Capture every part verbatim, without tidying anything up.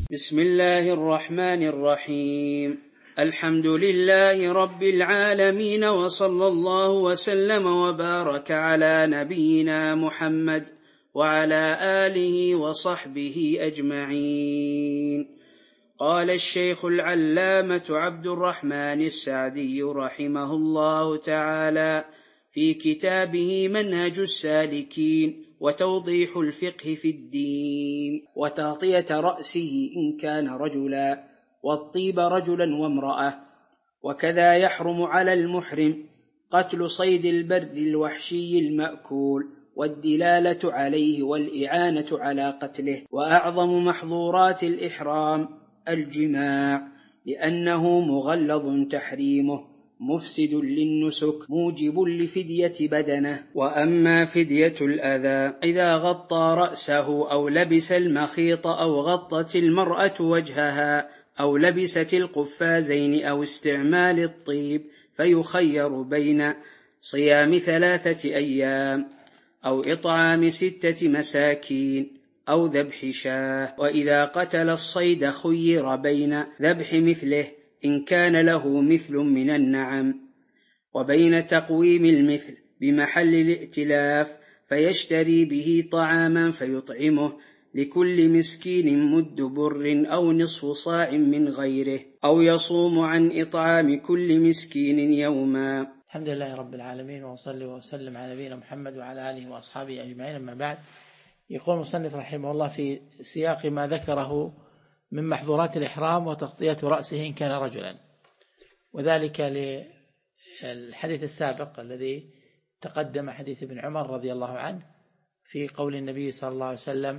بسم الله الرحمن الرحيم. الحمد لله رب العالمين، وصلى الله وسلم وبارك على نبينا محمد وعلى آله وصحبه أجمعين. قال الشيخ العلامة عبد الرحمن السعدي رحمه الله تعالى في كتابه منهج السالكين وتوضيح الفقه في الدين: وتغطية رأسه إن كان رجلا، والطيب رجلا وامرأة. وكذا يحرم على المحرم قتل صيد البر الوحشي المأكول، والدلالة عليه والإعانة على قتله. وأعظم محظورات الإحرام الجماع، لأنه مغلظ تحريمه، مفسد للنسك، موجب لفدية بدنه. وأما فدية الأذى إذا غطى رأسه أو لبس المخيط أو غطت المرأة وجهها أو لبست القفازين أو استعمال الطيب، فيخير بين صيام ثلاثة أيام أو إطعام ستة مساكين أو ذبح شاه. وإذا قتل الصيد خير بين ذبح مثله إن كان له مثل من النعم، وبين تقويم المثل بمحل الائتلاف، فيشتري به طعاما فيطعمه لكل مسكين مد بر أو نصف صاع من غيره، أو يصوم عن إطعام كل مسكين يوما. الحمد لله رب العالمين، وصلي وسلم على نبينا محمد وعلى آله وأصحابه أجمعين. أما بعد، يقول المصنف رحمه الله في سياق ما ذكره من محظورات الإحرام: وتغطية رأسه إن كان رجلا، وذلك للحديث السابق الذي تقدم، حديث ابن عمر رضي الله عنه في قول النبي صلى الله عليه وسلم: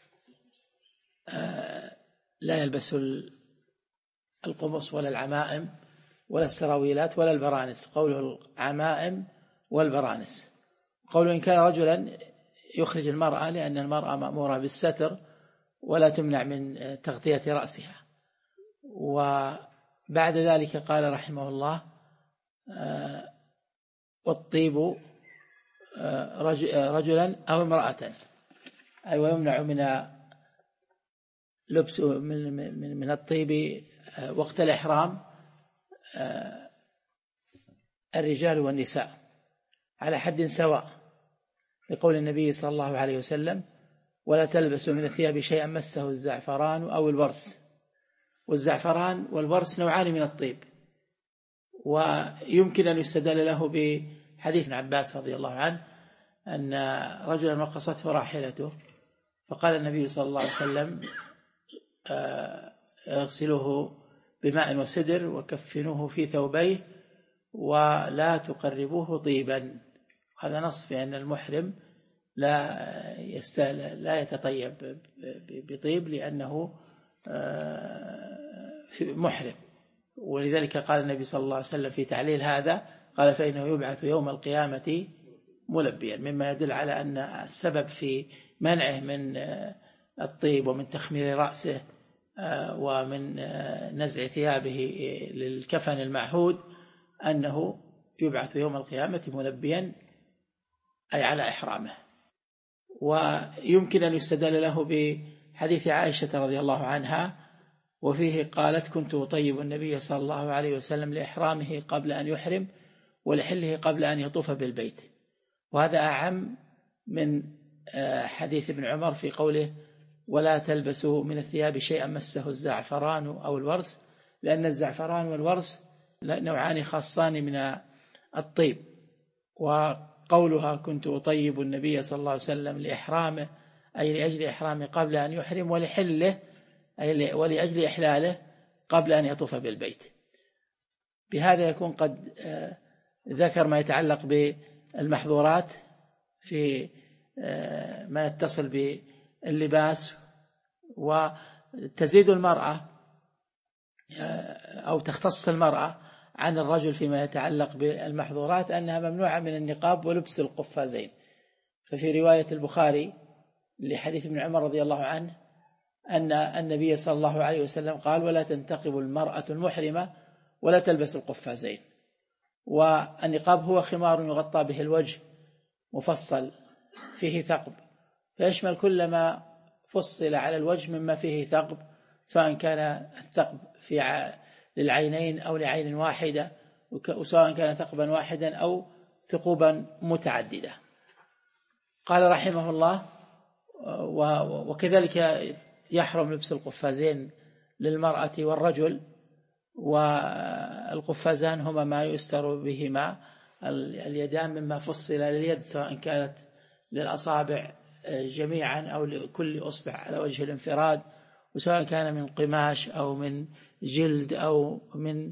لا يلبس القمص ولا العمائم ولا السراويلات ولا البرانس. قوله العمائم والبرانس. قوله إن كان رجلا يخرج المرأة، لأن المرأة مأمورة بالستر ولا تمنع من تغطية رأسها. وبعد ذلك قال رحمه الله: والطيب رجلا أو امرأة، أي ويمنع من لبس من, من, من الطيب وقت الإحرام الرجال والنساء على حد سواء، لقول النبي صلى الله عليه وسلم: ولا تلبسوا من الثياب شيئا مسه الزعفران أو الورس. والزعفران والورس نوعان من الطيب، ويمكن أن يستدل له بحديث ابن عباس رضي الله عنه أن رجلا نقصته راحلته، فقال النبي صلى الله عليه وسلم: اغسلوه بماء وسدر وكفنوه في ثوبيه ولا تقربوه طيبا. هذا نص في أن المحرم لا لا يتطيب بطيب، لأنه محرم. ولذلك قال النبي صلى الله عليه وسلم في تعليل هذا، قال: فإنه يبعث يوم القيامة ملبيا، مما يدل على أن السبب في منعه من الطيب ومن تخمير رأسه ومن نزع ثيابه للكفن المعهود أنه يبعث يوم القيامة ملبيا، أي على إحرامه. ويمكن أن يستدل له بحديث عائشة رضي الله عنها، وفيه قالت: كنت أطيب النبي صلى الله عليه وسلم لإحرامه قبل أن يحرم ولحله قبل أن يطوف بالبيت. وهذا أعم من حديث ابن عمر في قوله: ولا تلبسوا من الثياب شيئا مسه الزعفران أو الورس، لأن الزعفران والورس نوعان خاصان من الطيب. وقولها: كنت أطيب النبي صلى الله عليه وسلم لإحرامه، أي لأجل إحرامه قبل أن يحرم، ولحله أي ولأجل إحلاله قبل أن يطوف بالبيت. بهذا يكون قد ذكر ما يتعلق بالمحظورات في ما يتصل باللباس. وتزيد المرأة أو تختص المرأة عن الرجل فيما يتعلق بالمحظورات أنها ممنوعة من النقاب ولبس القفازين. ففي رواية البخاري لحديث ابن عمر رضي الله عنه أن النبي صلى الله عليه وسلم قال: ولا تنتقب المرأة المحرمة ولا تلبس القفازين. والنقاب هو خمار يغطى به الوجه مفصل فيه ثقب، فيشمل كل ما فصل على الوجه مما فيه ثقب، سواء كان الثقب في ع... للعينين أو لعين واحدة، وسواء كان ثقبا واحدا أو ثقوبا متعددة. قال رحمه الله: وكذلك يحرم لبس القفازين للمرأة والرجل، والقفازان هما ما يستر بهما اليدان مما فصل لليد، سواء كانت للأصابع جميعا أو لكل أصبع على وجه الانفراد، وسواء كان من قماش أو من جلد أو من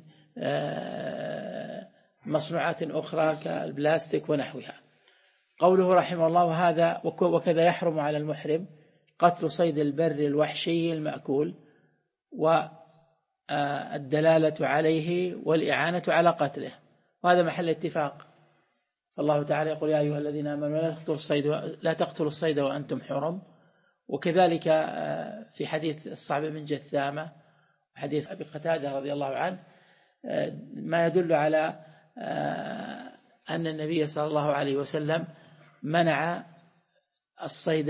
مصنوعات أخرى كالبلاستيك ونحوها. قوله رحمه الله: هذا وكذا يحرم على المحرم قتل صيد البر الوحشي المأكول، والدلالة عليه والإعانة على قتله، وهذا محل اتفاق. فالله تعالى يقول: يا أيها الذين آمنوا لا تقتلوا الصيد لا تقتلوا الصيد وأنتم حرم. وكذلك في حديث الصعب من جثامة وحديث أبي قتادة رضي الله عنه ما يدل على أن النبي صلى الله عليه وسلم منع الصيد،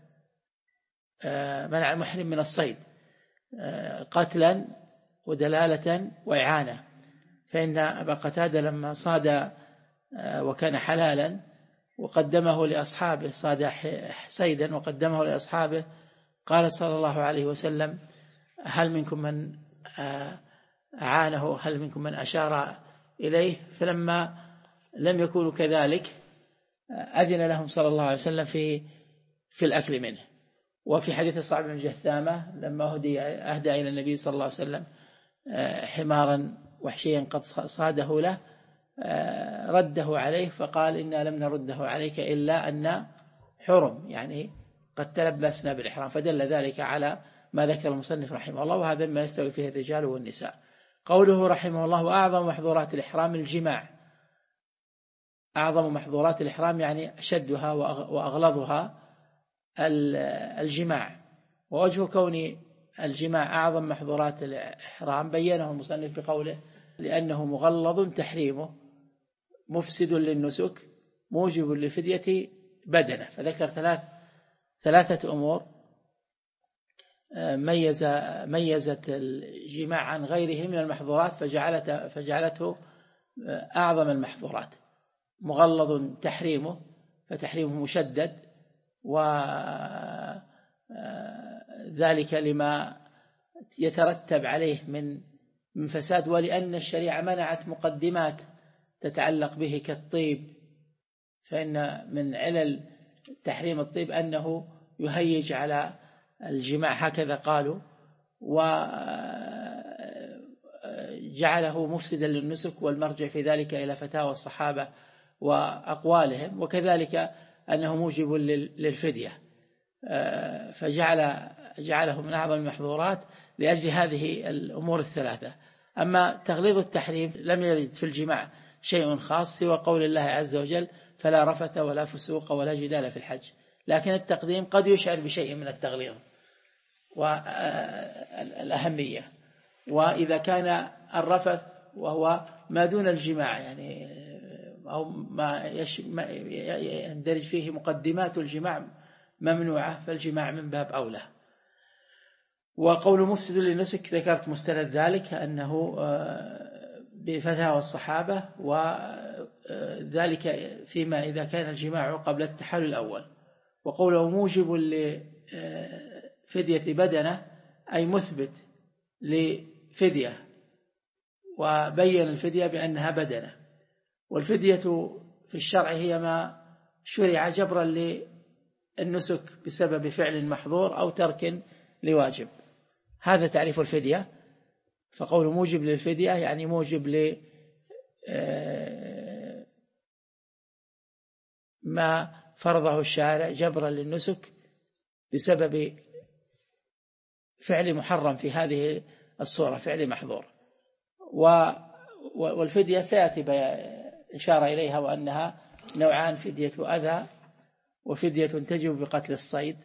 منع المحرم من الصيد قتلا ودلالة وإعانة. فإن أبا قتادة لما صاد وكان حلالا وقدمه لأصحابه، صاد صيدا وقدمه لأصحابه، قال صلى الله عليه وسلم: هل منكم من أعانه؟ هل منكم من أشار إليه؟ فلما لم يكونوا كذلك أذن لهم صلى الله عليه وسلم في في الأكل منه. وفي حديث الصعب بن جثامة لما هدي أهدى إلى النبي صلى الله عليه وسلم حمارا وحشيا قد صاده له، رده عليه فقال: إنا لم نرده عليك إلا أن حرم، يعني قد تلبسنا بالإحرام. فدل ذلك على ما ذكر المصنف رحمه الله، وهذا ما يستوي فيه الرجال والنساء. قوله رحمه الله: وأعظم محظورات الإحرام الجماع. أعظم محظورات الإحرام يعني أشدها وأغلظها الجماع. ووجه كون الجماع أعظم محظورات الإحرام بينه المصنف بقوله: لأنه مغلظ تحريمه مفسد للنسك موجب للفدية بدنه. فذكر ثلاث ثلاثة أمور ميز ميزت الجماع عن غيره من المحظورات فجعلت فجعلته أعظم المحظورات. مغلظ تحريمه فتحريمه مشدد، وذلك لما يترتب عليه من من فساد، ولأن الشريعة منعت مقدمات تتعلق به كالطيب، فإن من علل تحريم الطيب أنه يهيج على الجماع، هكذا قالوا، وجعله مفسدا للنسك، والمرجع في ذلك إلى فتاوى الصحابة وأقوالهم. وكذلك أنه موجب للفدية، فجعل جعله من أعظم المحظورات لأجل هذه الأمور الثلاثة. أما تغليظ التحريم لم يرد في الجماع شيء خاص سوى قول الله عز وجل: فلا رفث ولا فسوق ولا جدال في الحج. لكن التقديم قد يشعر بشيء من التغليظ والأهمية. وإذا كان الرفث وهو ما دون الجماع، يعني أو ما يندرج فيه مقدمات الجماع ممنوعة، فالجماع من باب أولى. وقول مفسد للنسك ذكرت مستند ذلك أنه بفتاوى الصحابة، وذلك فيما إذا كان الجماع قبل التحلل الأول. وقوله موجب لفدية بدنه أي مثبت لفدية، وبين الفدية بأنها بدنه. والفدية في الشرع هي ما شرع جبرا للنسك بسبب فعل محظور أو ترك لواجب. هذا تعريف الفدية. فقول موجب للفدية يعني موجب ل ما فرضه الشارع جبرا للنسك بسبب فعل محرم في هذه الصورة، فعل محظور. والفدية سيأتي إشارة إليها، وأنها نوعان: فدية أذى وفدية تجب بقتل الصيد.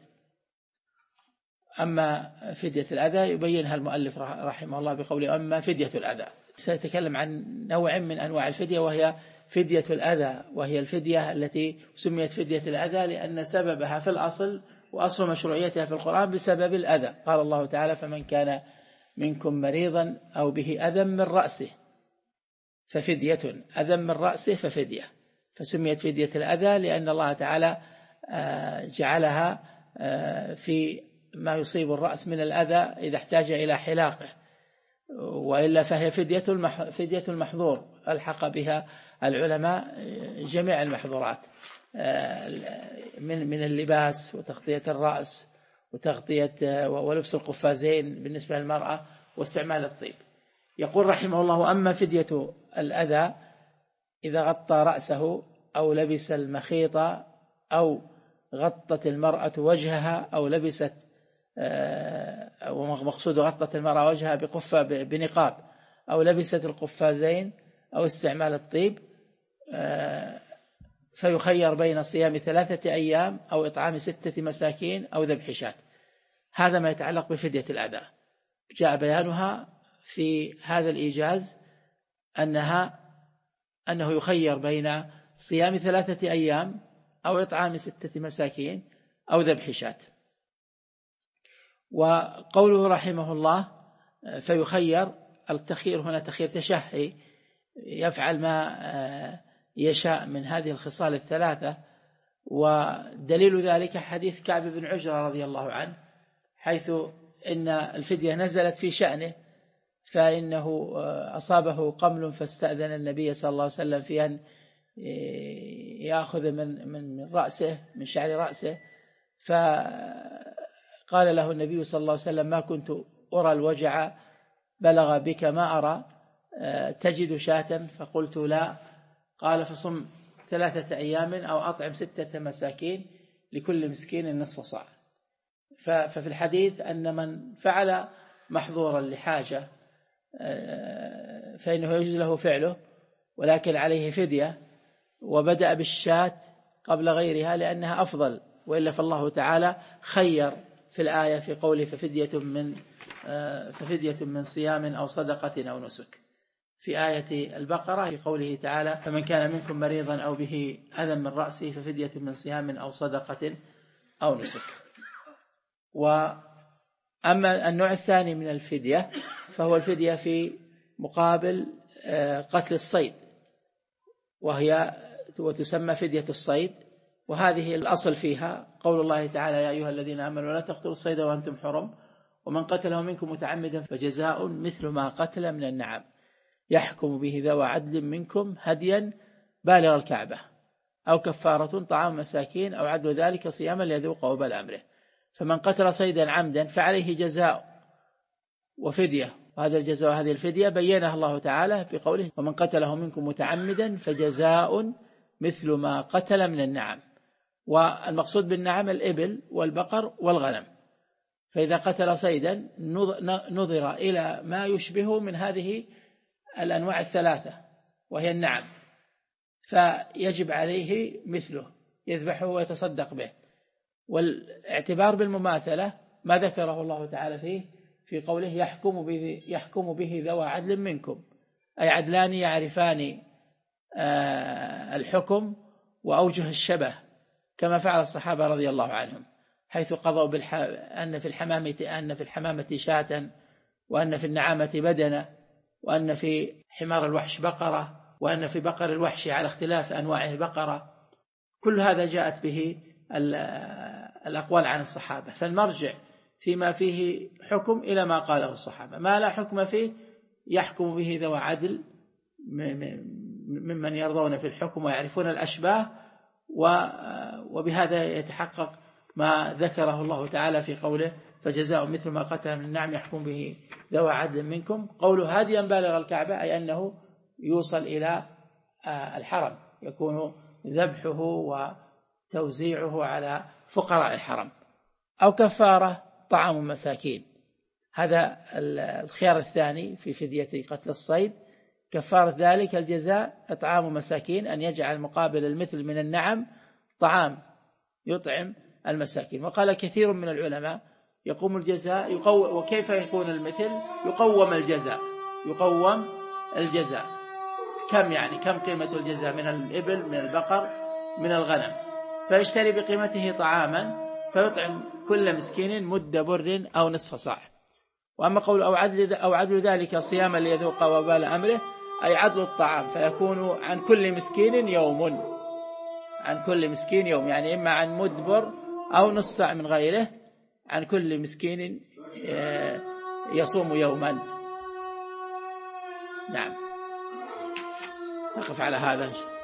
أما فدية الأذى يبينها المؤلف رحمه الله بقوله: أما فدية الأذى. سيتكلم عن نوع من أنواع الفدية، وهي فدية الأذى، وهي الفدية التي سميت فدية الأذى لأن سببها في الأصل وأصل مشروعيتها في القرآن بسبب الأذى. قال الله تعالى: فمن كان منكم مريضا أو به أذى من رأسه ففدية، أذى من رأسه ففدية. فسميت فدية الأذى لأن الله تعالى جعلها في ما يصيب الرأس من الأذى إذا احتاج إلى حلاقه، وإلا فهي فدية فدية المحظور ألحق بها العلماء جميع المحظورات من من اللباس وتغطية الرأس وتغطية ولبس القفازين بالنسبة للمرأة واستعمال الطيب. يقول رحمه الله: أما فدية الأذى إذا غطى رأسه أو لبس المخيط أو غطت المرأة وجهها أو لبست، ومقصود غطت المرأة وجهها بقفة بنقاب أو لبست القفازين أو استعمال الطيب، فيخير بين صيام ثلاثة أيام أو إطعام ستة مساكين أو ذبح شاة. هذا ما يتعلق بفدية الأذى. جاء بيانها في هذا الإيجاز أنها أنه يخير بين صيام ثلاثة أيام أو إطعام ستة مساكين أو ذبح شاة. وقوله رحمه الله فيخير، التخيير هنا تخيير تشهي، يفعل ما يشاء من هذه الخصال الثلاثة. ودليل ذلك حديث كعب بن عجرة رضي الله عنه، حيث إن الفدية نزلت في شأنه، فإنه أصابه قمل فاستأذن النبي صلى الله عليه وسلم في أن يأخذ من من رأسه من شعر رأسه، فقال له النبي صلى الله عليه وسلم: ما كنت أرى الوجع بلغ بك ما أرى، تجد شاة؟ فقلت: لا. قال: فصم ثلاثة أيام أو أطعم ستة مساكين لكل مسكين نصف صاع. ففي الحديث أن من فعل محظورا لحاجة فإنه يجوز له فعله، ولكن عليه فدية، وبدأ بالشاة قبل غيرها لأنها أفضل، وإلا فالله تعالى خير في الآية في قوله ففدية من ففدية من صيام أو صدقة أو نسك. في آية البقرة في قوله تعالى: فمن كان منكم مريضا أو به أذى من رأسه ففدية من صيام أو صدقة أو نسك. وأما النوع الثاني من الفدية فهو الفدية في مقابل قتل الصيد، وهي وتسمى فدية الصيد. وهذه الأصل فيها قول الله تعالى: يا أيها الذين آمنوا لا تقتلوا الصيد وأنتم حرم ومن قتله منكم متعمدا فجزاء مثل ما قتل من النعم يحكم به ذوى عدل منكم هديا بالغ الكعبة أو كفارة طعام مساكين أو عدل ذلك صياما ليذوق وبال أمره. فمن قتل صيدا عمدا فعليه جزاء وفدية، وهذا الجزاء وهذه الفدية بينها الله تعالى بقوله: ومن قتله منكم متعمدا فجزاء مثل ما قتل من النعم. والمقصود بالنعم الإبل والبقر والغنم. فإذا قتل صيدا نظر إلى ما يشبه من هذه الأنواع الثلاثة وهي النعم، فيجب عليه مثله يذبحه ويتصدق به. والاعتبار بالمماثلة ما ذكره الله تعالى فيه في قوله: يحكم به, يحكم به ذوى عدل منكم، أي عدلان يعرفان الحكم وأوجه الشبه، كما فعل الصحابة رضي الله عنهم، حيث قضوا بالح... أن في الحمامة أن في الحمامة شاة، وأن في النعامة بدنة، وأن في حمار الوحش بقرة، وأن في بقر الوحش على اختلاف أنواعه بقرة. كل هذا جاءت به الأقوال عن الصحابة. فالمرجع فيما فيه حكم إلى ما قاله الصحابة، ما لا حكم فيه يحكم به ذوى عدل ممن يرضون في الحكم ويعرفون الأشباه، وبهذا يتحقق ما ذكره الله تعالى في قوله: فجزاء مثل ما قتل من النعم يحكم به ذوى عدل منكم. قوله هاديا بالغ الكعبة أي أنه يوصل إلى الحرم، يكون ذبحه وتوزيعه على فقراء الحرم. أو كفارة طعام مساكين، هذا الخيار الثاني في فدية قتل الصيد. كفارة ذلك الجزاء إطعام مساكين، أن يجعل مقابل المثل من النعم طعام يطعم المساكين. وقال كثير من العلماء يقوم الجزاء يقوم. وكيف يكون المثل؟ يقوم الجزاء يقوم الجزاء كم يعني كم قيمة الجزاء من الإبل من البقر من الغنم، فيشتري بقيمته طعاما فيطعم كل مسكين مد بر أو نصف صاع. وأما قول أو عدل, أو عدل ذلك صياما ليذوق وبال أمره أي عدل الطعام، فيكون عن كل مسكين يوم، عن كل مسكين يوم، يعني إما عن مد بر أو نصف صاع من غيره، عن كل مسكين يصوم يوما. نعم، نقف على هذا.